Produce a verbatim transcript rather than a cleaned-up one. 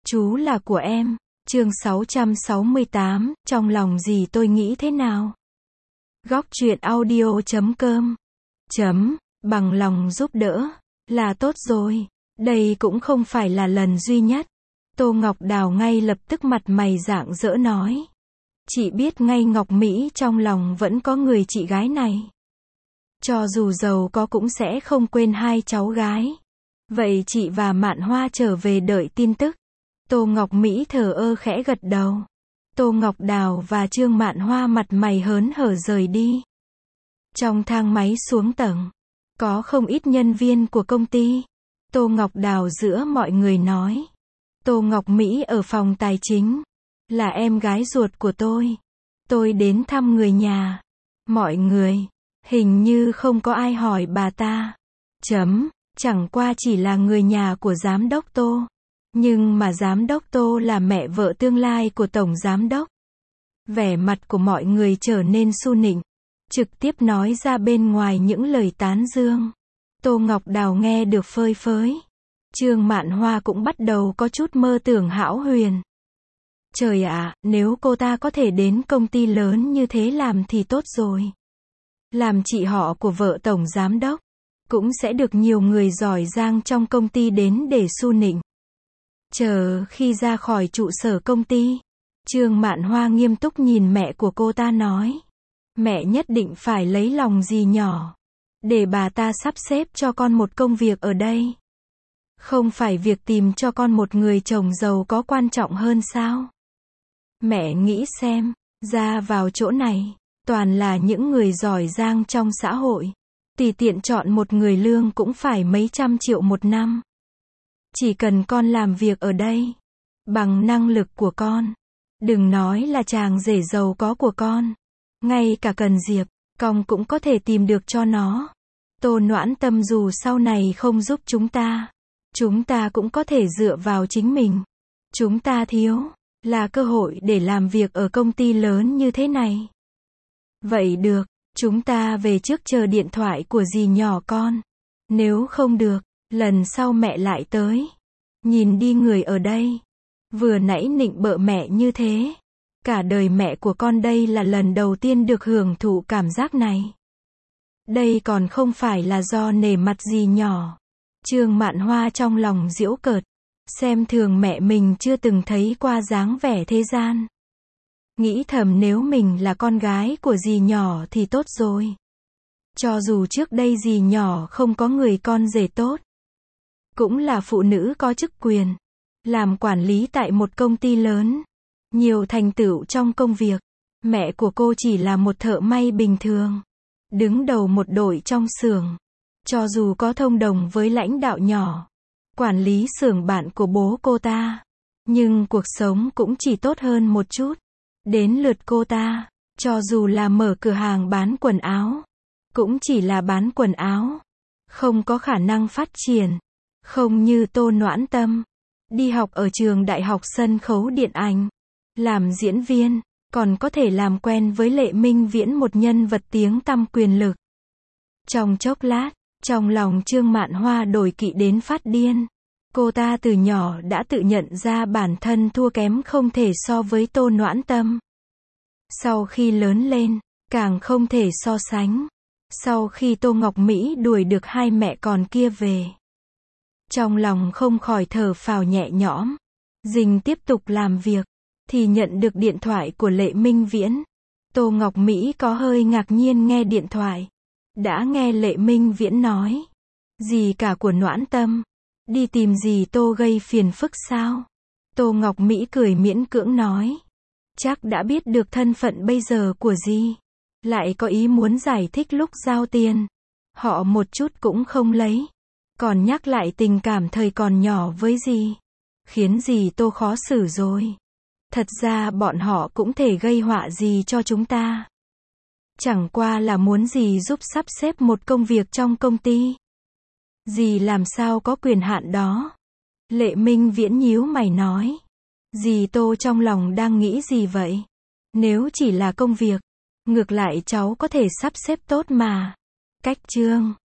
Chú là của em. Chương sáu trăm sáu mươi tám, trong lòng dì tôi nghĩ thế nào? Góc truyện audio chấm com chấm, bằng lòng giúp đỡ, là tốt rồi. Đây cũng không phải là lần duy nhất. Tô Ngọc Đào ngay lập tức mặt mày rạng rỡ nói. Chị biết ngay Ngọc Mỹ trong lòng vẫn có người chị gái này. Cho dù giàu có cũng sẽ không quên hai cháu gái. Vậy chị và Mạn Hoa trở về đợi tin tức. Tô Ngọc Mỹ thờ ơ khẽ gật đầu. Tô Ngọc Đào và Trương Mạn Hoa mặt mày hớn hở rời đi. Trong thang máy xuống tầng, có không ít nhân viên của công ty. Tô Ngọc Đào giữa mọi người nói. Tô Ngọc Mỹ ở phòng tài chính. Là em gái ruột của tôi. Tôi đến thăm người nhà. Mọi người, hình như không có ai hỏi bà ta. Chấm, chẳng qua chỉ là người nhà của giám đốc Tô. Nhưng mà giám đốc Tô là mẹ vợ tương lai của tổng giám đốc. Vẻ mặt của mọi người trở nên su nịnh. Trực tiếp nói ra bên ngoài những lời tán dương. Tô Ngọc Đào nghe được phơi phới. Trương Mạn Hoa cũng bắt đầu có chút mơ tưởng hão huyền. Trời ạ, nếu cô ta có thể đến công ty lớn như thế làm thì tốt rồi. Làm chị họ của vợ tổng giám đốc. Cũng sẽ được nhiều người giỏi giang trong công ty đến để su nịnh. Chờ khi ra khỏi trụ sở công ty, Trương Mạn Hoa nghiêm túc nhìn mẹ của cô ta nói. Mẹ nhất định phải lấy lòng dì nhỏ. Để bà ta sắp xếp cho con một công việc ở đây. Không phải việc tìm cho con một người chồng giàu có quan trọng hơn sao? Mẹ nghĩ xem, ra vào chỗ này, toàn là những người giỏi giang trong xã hội. Tùy tiện chọn một người lương cũng phải mấy trăm triệu một năm. Chỉ cần con làm việc ở đây, bằng năng lực của con. Đừng nói là chàng rể giàu có của con. Ngay cả Cần Diệp, Cong cũng có thể tìm được cho nó. Tô Noãn Tâm dù sau này không giúp chúng ta, chúng ta cũng có thể dựa vào chính mình. Chúng ta thiếu, là cơ hội để làm việc ở công ty lớn như thế này. Vậy được, chúng ta về trước chờ điện thoại của dì nhỏ con. Nếu không được, lần sau mẹ lại tới. Nhìn đi người ở đây. Vừa nãy nịnh bợ mẹ như thế. Cả đời mẹ của con đây là lần đầu tiên được hưởng thụ cảm giác này. Đây còn không phải là do nể mặt dì nhỏ. Trương Mạn Hoa trong lòng giễu cợt. Xem thường mẹ mình chưa từng thấy qua dáng vẻ thế gian. Nghĩ thầm nếu mình là con gái của dì nhỏ thì tốt rồi. Cho dù trước đây dì nhỏ không có người con rể tốt. Cũng là phụ nữ có chức quyền. Làm quản lý tại một công ty lớn. Nhiều thành tựu trong công việc. Mẹ của cô chỉ là một thợ may bình thường. Đứng đầu một đội trong xưởng. Cho dù có thông đồng với lãnh đạo nhỏ. Quản lý xưởng bạn của bố cô ta. Nhưng cuộc sống cũng chỉ tốt hơn một chút. Đến lượt cô ta. Cho dù là mở cửa hàng bán quần áo. Cũng chỉ là bán quần áo. Không có khả năng phát triển. Không như Tô Noãn Tâm. Đi học ở trường đại học sân khấu điện ảnh. Làm diễn viên. Còn có thể làm quen với Lệ Minh Viễn, một nhân vật tiếng tăm quyền lực. Trong chốc lát, trong lòng Trương Mạn Hoa đổi kỵ đến phát điên. Cô ta từ nhỏ đã tự nhận ra bản thân thua kém không thể so với Tô Noãn Tâm. Sau khi lớn lên, càng không thể so sánh. Sau khi Tô Ngọc Mỹ đuổi được hai mẹ con kia về. Trong lòng không khỏi thở phào nhẹ nhõm. Dình tiếp tục làm việc. Thì nhận được điện thoại của Lệ Minh Viễn. Tô Ngọc Mỹ có hơi ngạc nhiên nghe điện thoại. Đã nghe Lệ Minh Viễn nói. Dì cả của Noãn Tâm. Đi tìm dì Tô gây phiền phức sao? Tô Ngọc Mỹ cười miễn cưỡng nói. Chắc đã biết được thân phận bây giờ của dì. Lại có ý muốn giải thích lúc giao tiền. Họ một chút cũng không lấy. Còn nhắc lại tình cảm thời còn nhỏ với dì. Khiến dì Tô khó xử rồi. Thật ra bọn họ cũng thể gây họa gì cho chúng ta. Chẳng qua là muốn dì giúp sắp xếp một công việc trong công ty. Dì làm sao có quyền hạn đó? Lệ Minh Viễn nhíu mày nói. Dì Tô trong lòng đang nghĩ gì vậy? Nếu chỉ là công việc, ngược lại cháu có thể sắp xếp tốt mà. Cách chương